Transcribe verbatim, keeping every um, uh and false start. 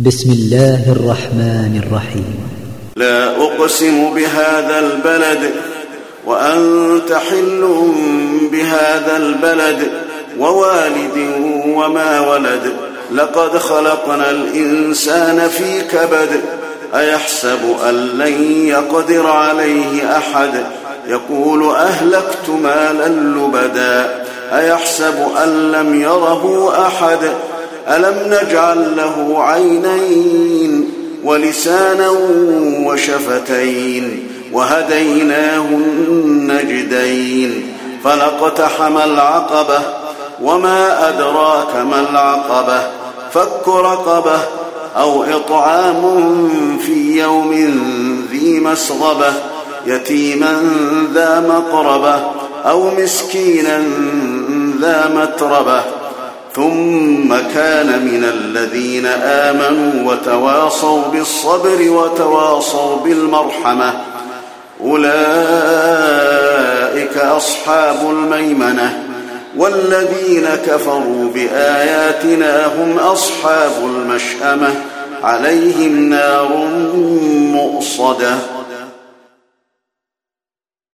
بسم الله الرحمن الرحيم. لا أقسم بهذا البلد وأنت حل بهذا البلد ووالد وما ولد لقد خلقنا الإنسان في كبد أيحسب أن لن يقدر عليه أحد يقول أهلكت مالا لبدا أيحسب أن لم يره أحد ألم نجعل له عينين ولسانا وشفتين وهديناه النجدين فلاقتحم العقبة وما أدراك ما العقبة فك رقبة أو إطعام في يوم ذي مسغبة يتيما ذا مقربة أو مسكينا ذا متربة ثم كان من الذين آمنوا وتواصوا بالصبر وتواصوا بالمرحمة أولئك أصحاب الميمنة والذين كفروا بآياتنا هم أصحاب المشأمة عليهم نار مؤصدة.